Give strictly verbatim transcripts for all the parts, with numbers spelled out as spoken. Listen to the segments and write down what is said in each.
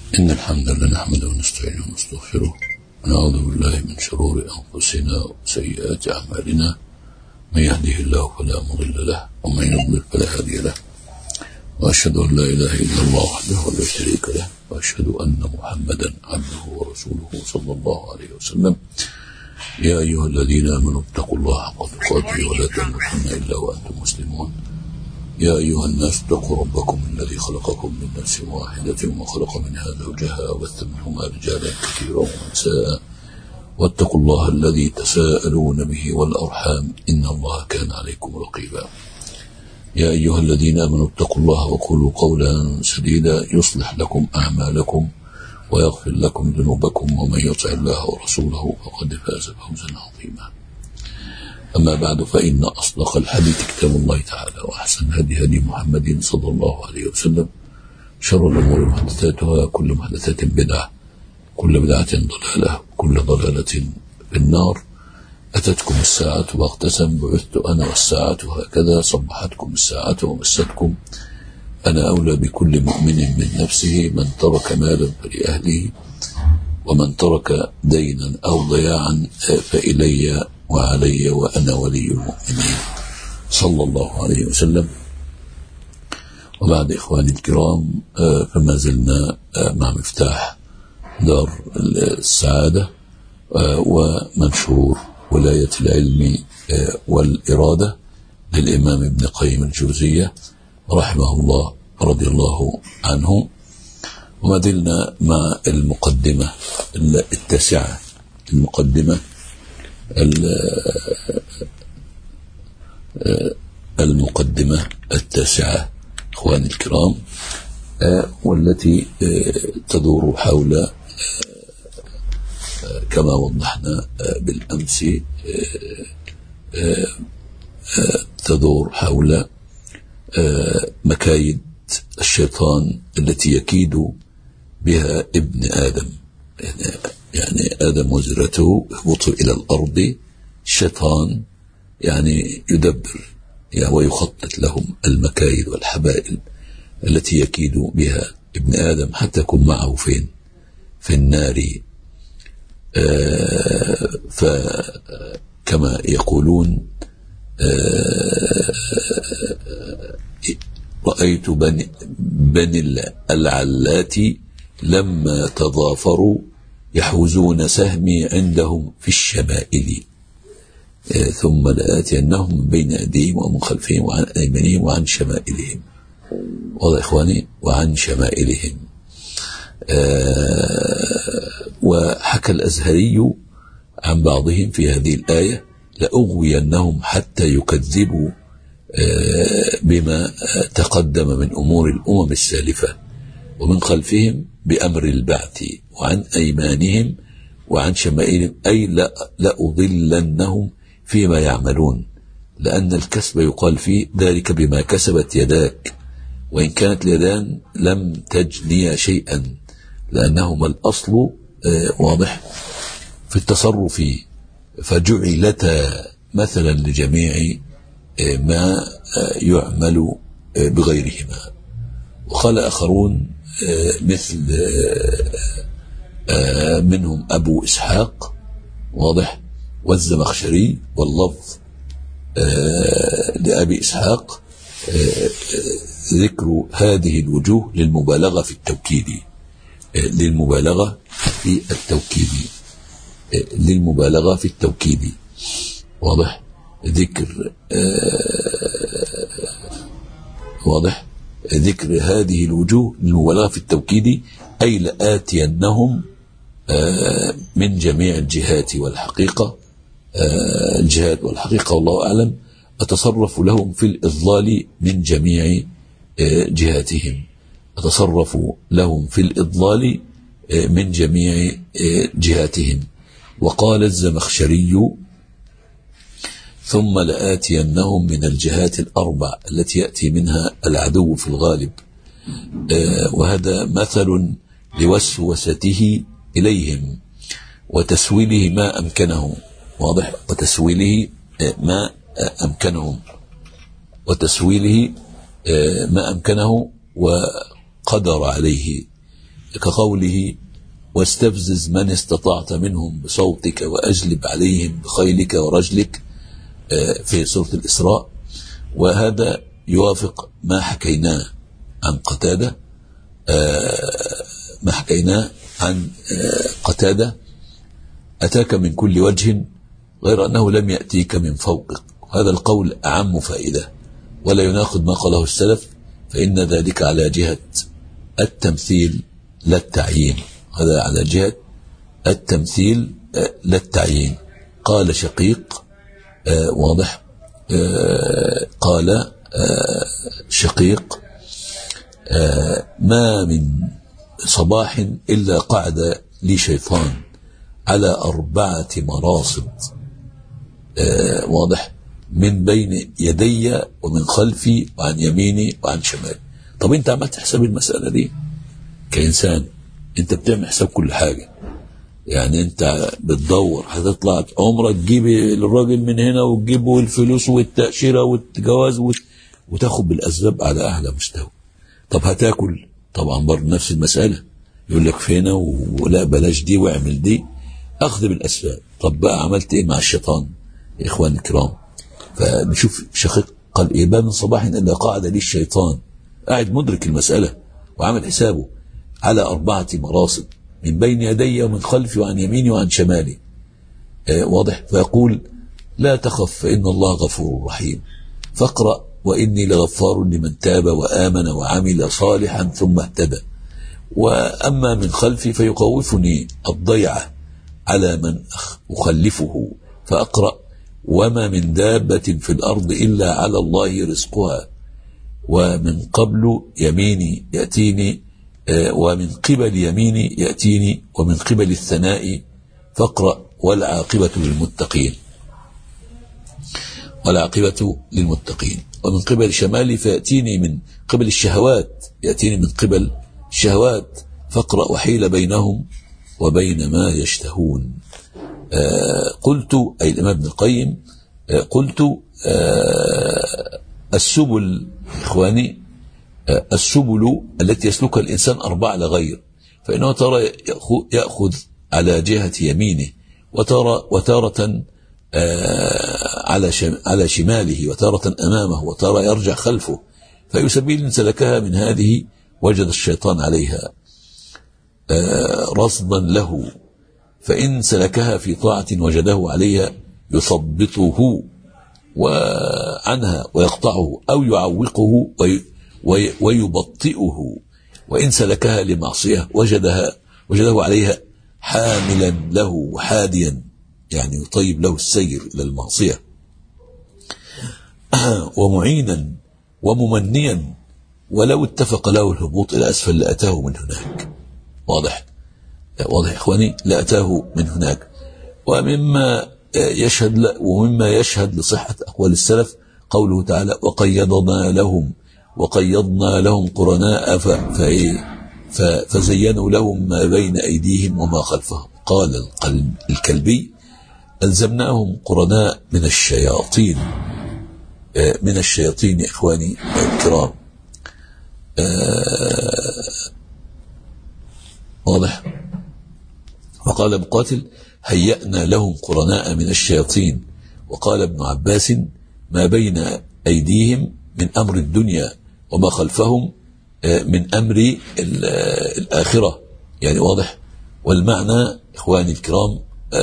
إن الحمد لله نحمده ونستعينه ونستغفره ونعوذ بالله من شرور أنفسنا وسيئات أعمالنا. من يهده الله فلا مضل له ومن يضلل فلا هادي له، وأشهد أن لا إله إلا الله وحده لا شريك له، وأشهد أن محمدا عبده ورسوله صلى الله عليه وسلم. يا أيها الذين آمنوا اتقوا الله حق تقاته ولا تموتن إلا وأنتم مسلمون. يا أيها الناس اتقوا ربكم الذي خلقكم من نفس واحدة وخلق منها زوجها وبث منهما رجالا كثيرا ونساء، واتقوا الله الذي تساءلون به والأرحام إن الله كان عليكم رقيبا. يا أيها الذين آمنوا اتقوا الله وقولوا قولا سديدا يصلح لكم أعمالكم ويغفر لكم ذنوبكم، ومن يطع الله ورسوله فقد فاز فوزا عظيما. أما بعد، فإن أصدق الحديث كتاب الله تعالى، وأحسن الهدي هدي محمد صلى الله عليه وسلم، شر الأمور محدثاتها، كل محدثة بدعة، كل بدعة ضلالة، كل ضلالة في النار. أتتكم الساعة بغتة، بعثت أنا والساعة هكذا، صبحتكم الساعة ومستكم. أنا أولى بكل مؤمن من نفسه، من ترك مالا فلأهله، ومن ترك دينا أو ضياعا فإلي وعلي وأنا ولي المؤمنين صلى الله عليه وسلم. وبعد إخواني الكرام، فما زلنا مع مفتاح دار السعادة ومنشور ولاية العلم والإرادة للإمام ابن قيم الجوزية رحمه الله رضي الله عنه. وما زلنا مع المقدمة التاسعة، المقدمة المقدمة التاسعة إخواني الكرام، والتي تدور حول كما وضحنا بالأمس، تدور حول مكايد الشيطان التي يكيد بها ابن آدم. يعني آدم وزرته يهبطوا إلى الأرض، الشيطان يعني يدبر يعني ويخطط لهم المكايد والحبائل التي يكيد بها ابن آدم حتى يكون معه فين؟ في النار. آه فكما يقولون آه رأيت بني, بني العلات لما تضافروا يحوزون سهمي عندهم في الشمائل، آه ثم لآتينهم من بين أيديهم ومن خلفهم وعن أيمانهم وعن شمائلهم. والله إخواني، وعن شمائلهم. آه وحكى الأزهري عن بعضهم في هذه الآية: لأغوينهم حتى يكذبوا آه بما تقدم من أمور الأمم السالفة، ومن خلفهم بأمر البعث، وعن أيمانهم وعن شمائلهم، أي لأضلنهم فيما يعملون، لأن الكسب يقال فيه ذلك بما كسبت يداك، وإن كانت اليدان لم تجني شيئا، لأنهما الأصل آه واضح في التصرف، فجعلتا مثلا لجميع آه ما آه يعمل آه بغيرهما. وقال آخرون آه مثل آه آه منهم أبو إسحاق واضح والزمخشري، واللفظ آه لأبي إسحاق آه ذكر هذه الوجوه للمبالغة في التوكيد، للمبالغة في التوكيد للمبالغة في التوكيد واضح. ذكر واضح ذكر هذه الوجوه للمبالغة في التوكيد، أي لآتينهم من جميع الجهات والحقيقة، الجهات والحقيقة والله أعلم، أتصرف لهم في الإضلال من جميع جهاتهم، أتصرف لهم في الإضلال من جميع جهاتهم. وقال الزمخشري: ثم لآتينهم من الجهات الأربع التي يأتي منها العدو في الغالب، وهذا مثل لوسوسته إليهم وتسويله ما أمكنهم واضح وتسويله ما أمكنهم وتسويله ما أمكنه وقدر عليه كقوله واستفزز من استطعت منهم بصوتك وأجلب عليهم بخيلك ورجلك في سورة الإسراء. وهذا يوافق ما حكيناه عن قتادة ما حكيناه عن قتادة أتاك من كل وجه غير أنه لم يأتيك من فوقك. هذا القول أعم فائدة ولا يناقض ما قاله السلف، فإن ذلك على جهة التمثيل لا التعيين. هذا على جهة التمثيل لا التعيين. قال شقيق آه واضح آه قال آه شقيق آه ما من صباح إلا قعد لي شيطان على أربعة مراصد آه واضح من بين يدي ومن خلفي وعن يميني وعن شمالي. طب انت عملت حساب المسألة دي كإنسان؟ انت بتعمل حساب كل حاجة. يعني انت بتدور هتطلع عمرك تجيب الراجل من هنا وتجيبه الفلوس والتأشيرة والجواز وتاخد بالأسباب على أعلى مستوى. طب هتاكل طبعا برضه نفس المسألة، يقول لك فينا ولا بلاش دي واعمل دي، أخذ بالأسباب. طب بقى عملت ايه مع الشيطان يا إخوان الكرام؟ فنشوف شقيق قال إيه ما من صباح إلا قاعد لي الشيطان، قاعد مدرك المسألة وعمل حسابه على أربعة مراصد من بين يدي ومن خلفي وعن يميني وعن شمالي آه واضح. فيقول لا تخف فإن الله غفور رحيم، فاقرأ وإني لغفار لمن تاب وآمن وعمل صالحا ثم اهتدى. وأما من خلفي فيخوفني الضيعة على من أخلفه، فأقرأ وما من دابة في الأرض إلا على الله رزقها ومن قبل يميني يأتيني ومن قبل يميني يأتيني ومن قبل الثناء، فاقرأ والعاقبة للمتقين والعاقبة للمتقين ومن قبل شمالي فيأتيني من قبل الشهوات يأتيني من قبل الشهوات، فاقرأ وحيل بينهم وبين ما يشتهون. آه قلت أي الإمام ابن القيم آه قلت آه السبل إخواني آه السبل التي يسلكها الإنسان أربعة لغير، فإنه ترى يأخذ على جهة يمينه وترى وتارة آه على على شماله وتارة أمامه وتارى يرجع خلفه، فأي سبيل سلكها من هذه وجد الشيطان عليها آه رصدا له، فإن سلكها في طاعة وجده عليها يثبطه وعنها ويقطعه أو يعوقه ويبطئه، وإن سلكها لمعصية وجدها وجده عليها حاملا له حاديا، يعني يطيب له السير إلى المعصية، ومعينا وممنيا، ولو اتفق له الهبوط إلى أسفل لأتاه من هناك. واضح واضح إخواني، لأتاه من هناك. ومما يشهد ومما يشهد لصحة أقوال السلف قوله تعالى وقيضنا لهم وقيضنا لهم قرناء فزينوا لهم ما بين أيديهم وما خلفهم. قال الكلبي ألزمناهم قرناء من الشياطين من الشياطين يا إخواني الكرام. واضح. وقال مقاتل هيأنا لهم قرناء من الشياطين. وقال ابن عباس ما بين أيديهم من أمر الدنيا وما خلفهم من أمر الآخرة، يعني واضح. والمعنى إخواني الكرام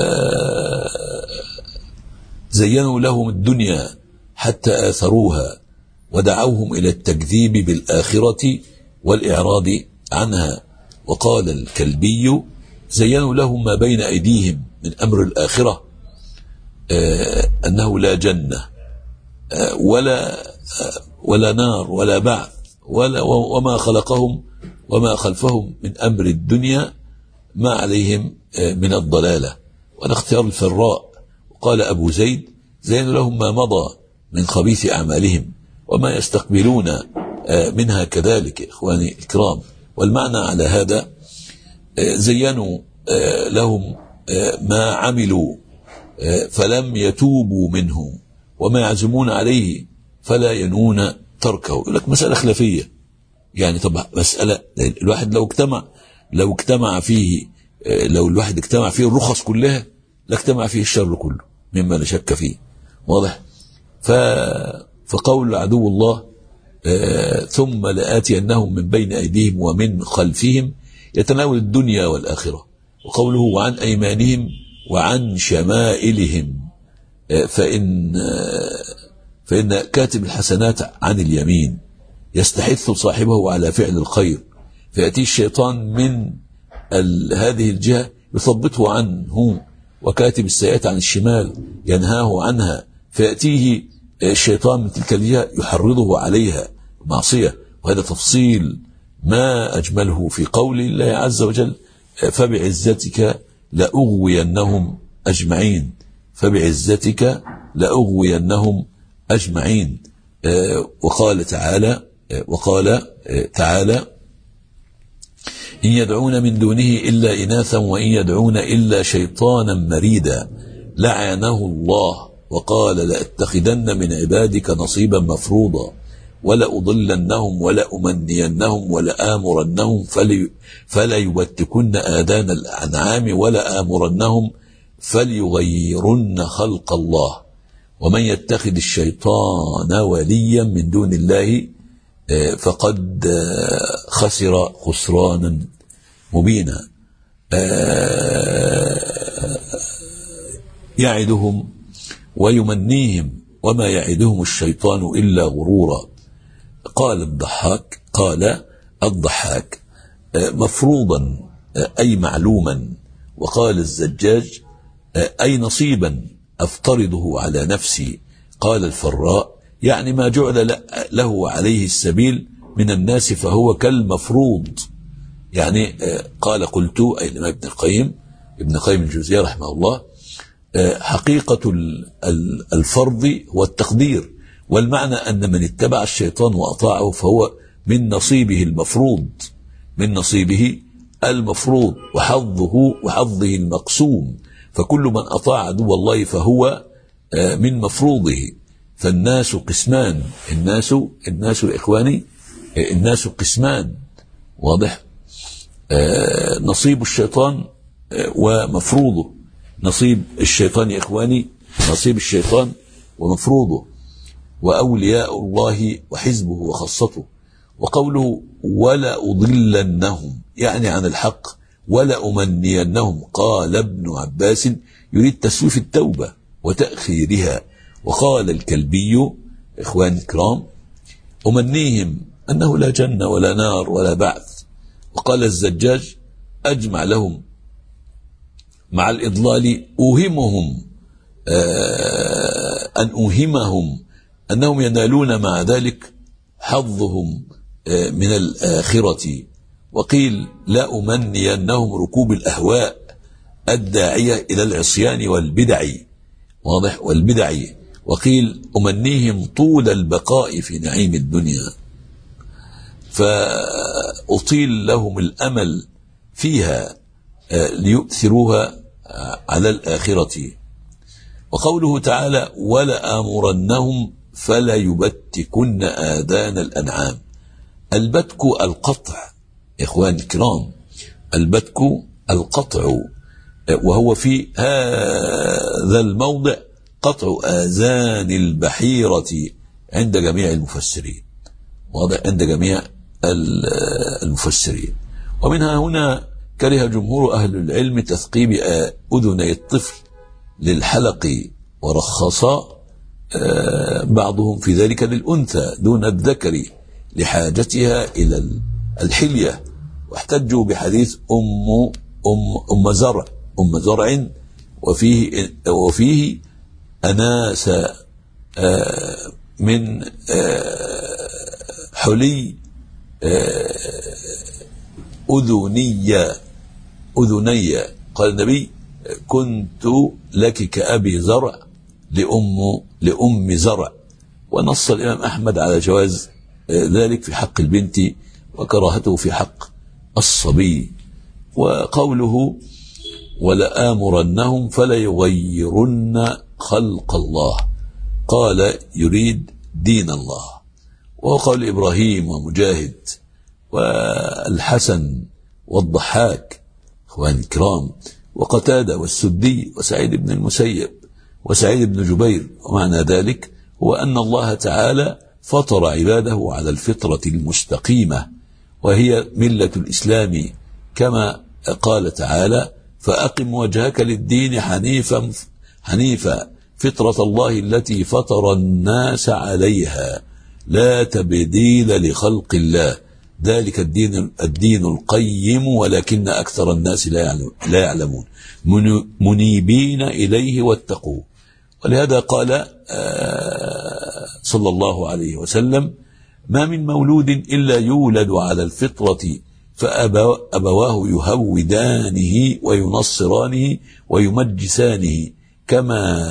زينوا لهم الدنيا حتى آثروها ودعوهم إلى التكذيب بالآخرة والإعراض عنها. وقال الكلبي زينوا لهم ما بين أيديهم من أمر الآخرة آه أنه لا جنة آه ولا آه ولا نار ولا بعث ولا وما خلقهم وما خلفهم من أمر الدنيا ما عليهم آه من الضلالة. وأنا اختيار الفراء. وقال أبو زيد زينوا لهم ما مضى من خبيث أعمالهم وما يستقبلون آه منها كذلك إخواني الكرام. والمعنى على هذا زينوا لهم ما عملوا فلم يتوبوا منه وما يعزمون عليه فلا ينون تركه. يقول لك مسألة خلافية، يعني طب مسألة الواحد لو اجتمع لو اجتمع فيه لو الواحد اجتمع فيه الرخص كلها لاجتمع فيه الشر كله مما لا شك فيه. واضح؟ فقول عدو الله آه ثم لآتينهم من بين أيديهم ومن خلفهم يتناول الدنيا والآخرة. وقوله وعن أيمانهم وعن شمائلهم آه فإن آه فإن كاتب الحسنات عن اليمين يستحث صاحبه على فعل الخير، فيأتي الشيطان من هذه الجهة يثبته عنه، وكاتب السيئات عن الشمال ينهاه عنها، فيأتيه الشيطان من تلك الجهة يحرضه عليها معصية. وهذا تفصيل ما أجمله في قول الله عز وجل فبعزتك لأغوينهم أجمعين، فبعزتك لأغوينهم أجمعين. وقال تعالى وقال تعالى إن يدعون من دونه إلا إناثا وإن يدعون إلا شيطانا مريدا لعنه الله وقال لأتخذن من عبادك نصيبا مفروضا ولأضلنهم ولأمنينهم ولآمرنهم فلي فلا يبتكن آذان الأنعام ولآمرنهم فليغيرن خلق الله ومن يتخذ الشيطان وليا من دون الله فقد خسر خسرانا مبينا. يعدهم ويمنيهم وما يعدهم الشيطان إلا غرورا. قال الضحاك قال الضحاك مفروضا أي معلوما، وقال الزجاج أي نصيبا أفترضه على نفسي. قال الفراء يعني ما جعل له عليه السبيل من الناس فهو كالمفروض. يعني قال قلت أي لما ابن القيم ابن القيم الجوزية رحمه الله حقيقة الفرض هو التقدير، والمعنى أن من اتبع الشيطان وأطاعه فهو من نصيبه المفروض من نصيبه المفروض وحظه وحظه المقسوم. فكل من أطاع عدو الله فهو من مفروضه. فالناس قسمان، الناس الناس إخواني الناس قسمان. واضح؟ آه نصيب الشيطان آه ومفروضه. نصيب الشيطان يا إخواني نصيب الشيطان ومفروضه، وأولياء الله وحزبه وخاصته. وقوله ولا أضلنهم يعني عن الحق ولا أمنينهم. قال ابن عباس يريد تسويف التوبة وتأخيرها. وقال الكلبي إخواني الكرام أمنيهم أنه لا جنة ولا نار ولا بعث. وقال الزجاج أجمع لهم مع الإضلال أوهمهم آه أن أوهمهم أنهم ينالون مع ذلك حظهم آه من الآخرة. وقيل لا أمني أنهم ركوب الأهواء الداعية إلى العصيان والبدع. واضح؟ والبدع. وقيل أمنيهم طول البقاء في نعيم الدنيا فأطيل لهم الأمل فيها ليؤثروها على الآخرة. وقوله تعالى ولا آمرنهم فلا يبتكن آذان الأنعام. البتك القطع إخواني الكرام، البتك القطع، وهو في هذا الموضع قطع آذان البحيرة عند جميع المفسرين. واضح؟ عند جميع المفسرين. ومنها هنا كره جمهور أهل العلم تثقيب أذني الطفل للحلق، ورخص بعضهم في ذلك للأنثى دون الذكر لحاجتها إلى الحلية. واحتجوا بحديث أم أم أم زرع أم زرع وفيه وفيه أناس من حلي أذنية أذنية. قال النبي كنت لك كأبي زرع لأم لأم زرع. ونص الإمام أحمد على جواز ذلك في حق البنت وكراهته في حق الصبي. وقوله ولآمرنهم فلا يغيرن خلق الله قال يريد دين الله. وهو قول إبراهيم ومجاهد والحسن والضحاك إخوان الكرام، وقتادة والسدي وسعيد بن المسيب وسعيد بن جبير. ومعنى ذلك هو أن الله تعالى فطر عباده على الفطرة المستقيمة، وهي ملة الإسلام، كما قال تعالى: فأقم وجهك للدين حنيفا حنيفا فطرة الله التي فطر الناس عليها لا تبديل لخلق الله ذلك الدين الدين القيم ولكن أكثر الناس لا يعلمون منيبين إليه واتقوه. ولهذا قال صلى الله عليه وسلم: ما من مولود إلا يولد على الفطرة فأبواه يهودانه وينصرانه ويمجسانه كما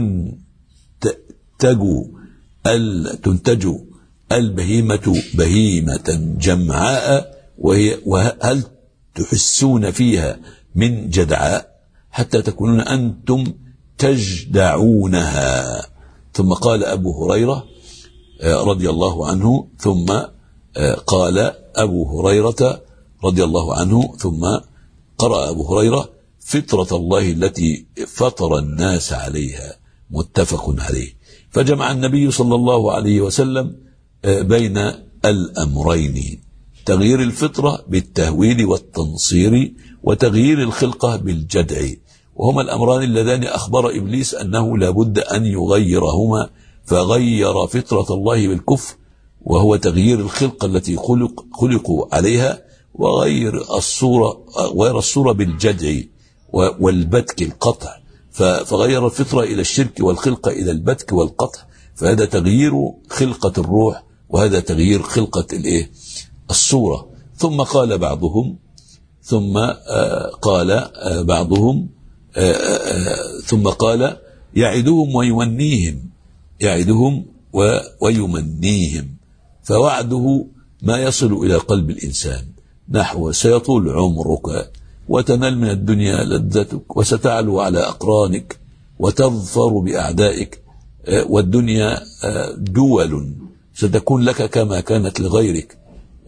تنتج تنتج البهيمة بهيمة جمعاء وهي وهل تحسون فيها من جدعاء حتى تكونون أنتم تجدعونها. ثم قال أبو هريرة رضي الله عنه ثم قال أبو هريرة رضي الله عنه ثم قرأ أبو هريرة: فطرة الله التي فطر الناس عليها، متفق عليه. فجمع النبي صلى الله عليه وسلم بين الأمرين: تغيير الفطرة بالتهويل والتنصير، وتغيير الخلقة بالجدع، وهما الأمران اللذان أخبر إبليس أنه لا بد أن يغيرهما، فغير فطرة الله بالكفر وهو تغيير الخلقة التي خلق خلقوا عليها، وغير الصورة غير الصورة بالجدع والبتك القطع، فغير الفطرة إلى الشرك والخلقة إلى البتك والقطع، فهذا تغيير خلقة الروح وهذا تغيير خلقة الايه الصورة. ثم قال بعضهم ثم قال بعضهم ثم قال يعدهم ويمنيهم يعدهم ويمنيهم فوعده ما يصل إلى قلب الإنسان نحو: سيطول عمرك وتنال من الدنيا لذتك وستعلو على أقرانك وتظفر بأعدائك، والدنيا دول ستكون لك كما كانت لغيرك،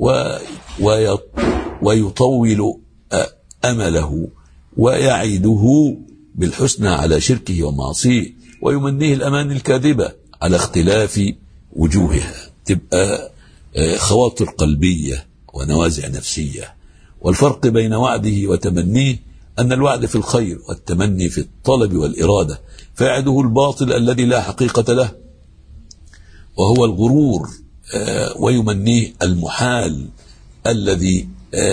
ويطول أمله ويعيده بالحسنى على شركه ومعصيه، ويمنيه الأمان الكاذبة على اختلاف وجوهها. تبقى خواطر قلبية ونوازع نفسية. والفرق بين وعده وتمنيه أن الوعد في الخير والتمني في الطلب والإرادة، فيعده الباطل الذي لا حقيقة له وهو الغرور، ويمنيه المحال الذي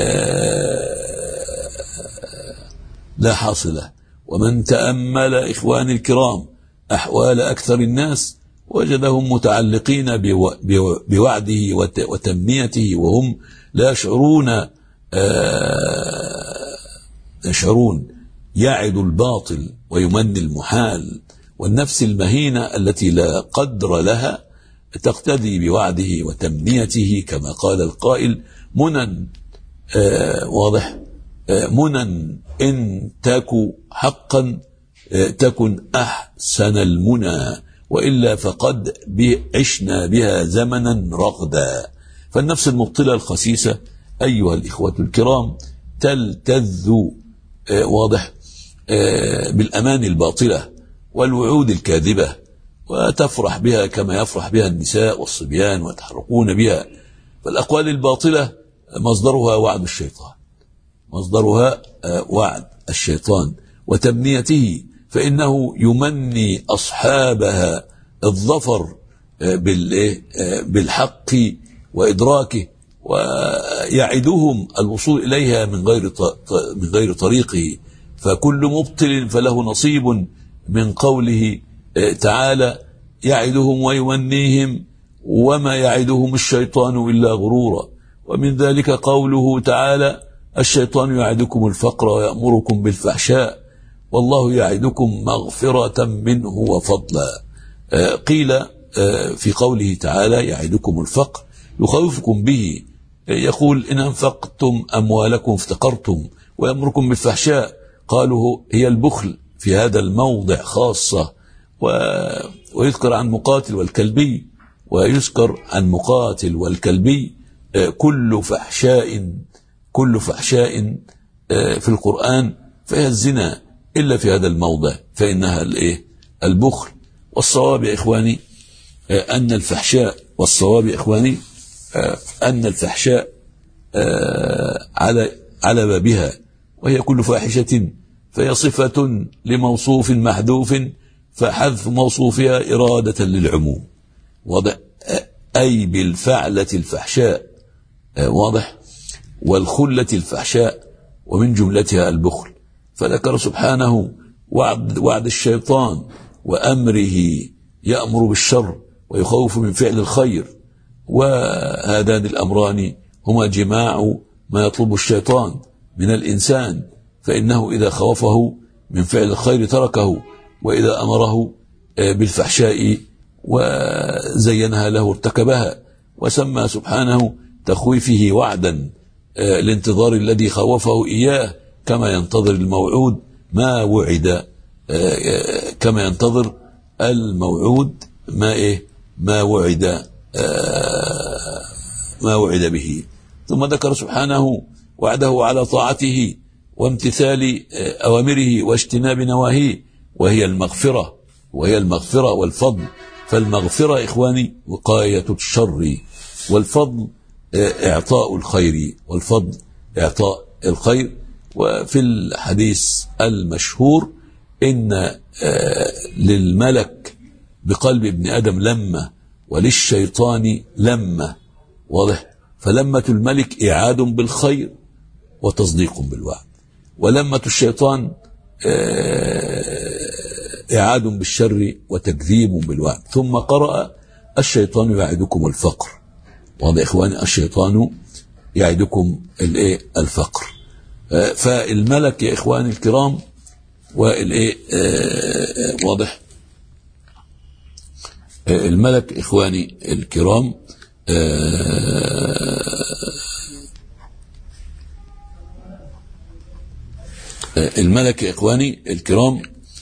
لا حاصل له. ومن تأمل إخواني الكرام أحوال أكثر الناس وجدهم متعلقين بوعده وتمنيته وهم لا يشعرون يشعرون يعد الباطل ويمني المحال، والنفس المهينة التي لا قدر لها تقتدي بوعده وتمنيته، كما قال القائل: منن آه واضح آه منن إن تكو حقا آه تكن أحسن المنى، وإلا فقد عشنا بها زمنا رغدا. فالنفس المبطلة الخسيسة أيها الإخوة الكرام تلتذ آه واضح آه بالأمان الباطلة والوعود الكاذبة، وتفرح بها كما يفرح بها النساء والصبيان ويتحرقون بها. فالأقوال الباطلة مصدرها وعد الشيطان مصدرها وعد الشيطان وتمنيته، فإنه يمني أصحابها الظفر بالحق وإدراكه، ويعدهم الوصول إليها من غير من غير طريقه. فكل مبطل فله نصيب من قوله تعالى: يعدهم ويمنيهم وما يعدهم الشيطان إلا غرورا. ومن ذلك قوله تعالى: الشيطان يعدكم الفقر ويأمركم بالفحشاء والله يعدكم مغفرة منه وفضلا. قيل في قوله تعالى: يعدكم الفقر يخوفكم به، يقول: إن أنفقتم أموالكم افتقرتم، ويأمركم بالفحشاء قالوا هي البخل في هذا الموضع خاصة. ويذكر عن مقاتل والكلبي ويذكر عن مقاتل والكلبي كل فحشاء كل فحشاء في القرآن فهي الزنا إلا في هذا الموضع فإنها الإيه البخل. والصواب يا إخواني أن الفحشاء والصواب يا إخواني أن الفحشاء على على بابها، وهي كل فاحشة فهي صفة لموصوف محذوف، فحذف موصوفها إرادة للعموم. واضح؟ أي بالفعلة الفحشاء، واضح، والخلة الفحشاء، ومن جملتها البخل. فذكر سبحانه وعد, وعد الشيطان وأمره يأمر بالشر ويخوف من فعل الخير، وهذان الأمران هما جماع ما يطلب الشيطان من الإنسان، فإنه إذا خوفه من فعل الخير تركه، وإذا أمره بالفحشاء وزينها له ارتكبها. وسمى سبحانه تخويفه وعدا الانتظار الذي خوفه إياه، كما ينتظر الموعود ما وعد، كما ينتظر الموعود ما إيه ما وعد ما وعد به. ثم ذكر سبحانه وعده على طاعته وامتثال أوامره واجتناب نواهيه، وهي المغفرة وهي المغفرة والفضل. فالمغفرة إخواني وقاية الشر، والفضل إعطاء الخير، والفضل إعطاء الخير. وفي الحديث المشهور إن للملك بقلب ابن آدم لمة، وللشيطان لمة. واضح؟ فلمة الملك إعاد بالخير وتصديق بالوعد، ولمة الشيطان إعاد بالشر وتكذيب بالوعد. ثم قرأ الشيطان يعدكم الفقر. واضح إخواني؟ الشيطان يعدكم الايه الفقر. فالملك يا إخواني الكرام والايه واضح الملك إخواني الكرام الملك يا إخواني الكرام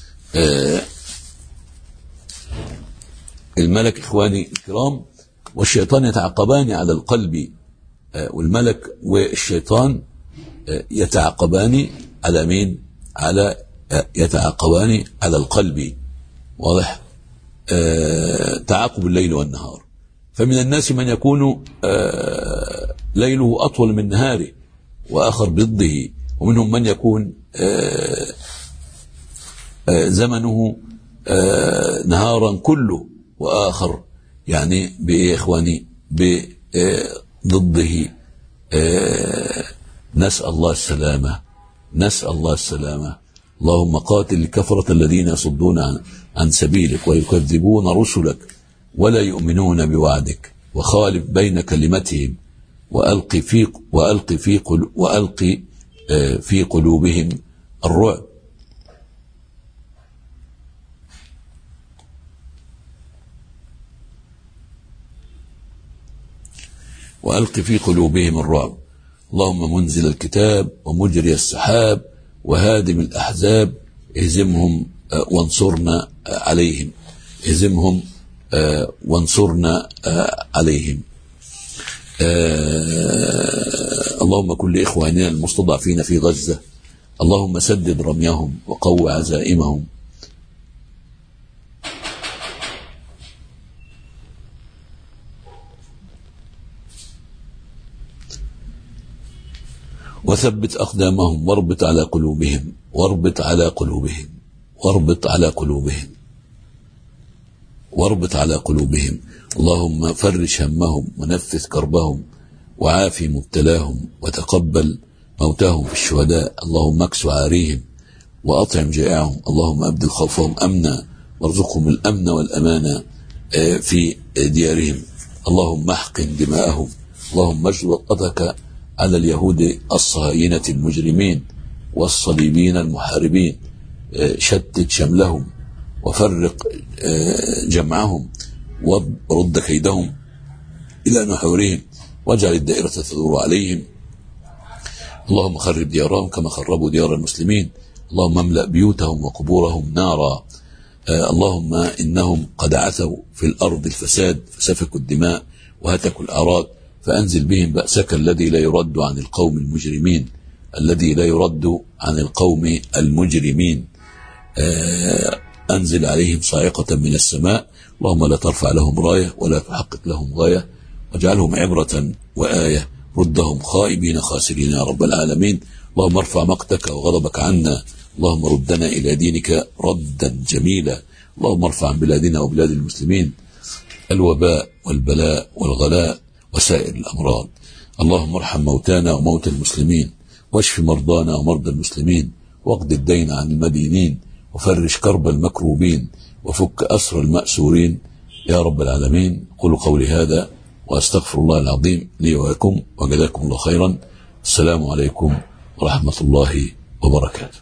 الملك إخواني الكرام والشيطان يتعاقبان على القلب، والملك والشيطان يتعاقبان على مين؟ على يتعاقبان على القلب. واضح؟ تعاقب الليل والنهار. فمن الناس من يكون ليله أطول من نهاره وآخر ضده، ومنهم من يكون زمنه نهارا كله، وآخر يعني بإخواني بضده. نسأل الله السلامة، نسأل الله السلامة. اللهم قاتل الكفرة الذين يصدون عن, عن سبيلك ويكذبون رسلك ولا يؤمنون بوعدك، وخالف بين كلمتهم وألق في وألق في وألق في قلوبهم الرعب. وألق في قلوبهم الرعب. اللهم منزل الكتاب ومجري السحاب وهادم الأحزاب، اهزمهم وانصرنا عليهم، اهزمهم وانصرنا عليهم. اللهم كل إخواننا المستضعفين في غزة، اللهم سدد رميهم وقو عزائمهم. وثبت أقدامهم واربط على قلوبهم واربط على قلوبهم واربط على قلوبهم واربط على قلوبهم. اللهم فرج همهم ونفث كربهم وعافي مبتلاهم وتقبل موتاهم في الشهداء. اللهم اكس عاريهم وأطعم جائعهم. اللهم أبدل خوفهم أمنا وارزقهم الأمن والأمان في ديارهم. اللهم احقن دماءهم. اللهم اجد وطأتك على اليهود الصهاينة المجرمين والصليبين المحاربين، شتت شملهم وفرق جمعهم ورد كيدهم إلى نحورهم، واجعل الدائرة تدور عليهم. اللهم خرب ديارهم كما خربوا ديار المسلمين. اللهم املأ بيوتهم وقبورهم نارا. اللهم إنهم قد عثوا في الأرض الفساد، فسفكوا الدماء وهتكوا الأعراض، فأنزل بهم بأسك الذي لا يرد عن القوم المجرمين الذي لا يرد عن القوم المجرمين. أنزل عليهم صاعقة من السماء، اللهم لا ترفع لهم راية ولا تحقق لهم غاية، واجعلهم عبرة وآية، ردهم خائبين خاسرين يا رب العالمين. اللهم ارفع مقتك وغضبك عنا، اللهم ردنا إلى دينك ردا جميلا. اللهم ارفع عن بلادنا وبلاد المسلمين الوباء والبلاء والغلاء وسائر الأمراض. اللهم ارحم موتانا وموتى المسلمين، واشف مرضانا ومرضى المسلمين، واقض الدين عن المدينين، وفرج كرب المكروبين، وفك أسر المأسورين يا رب العالمين. قولوا قولي هذا وأستغفر الله العظيم لي ولكم، وجزاكم الله خيرا. السلام عليكم ورحمة الله وبركاته.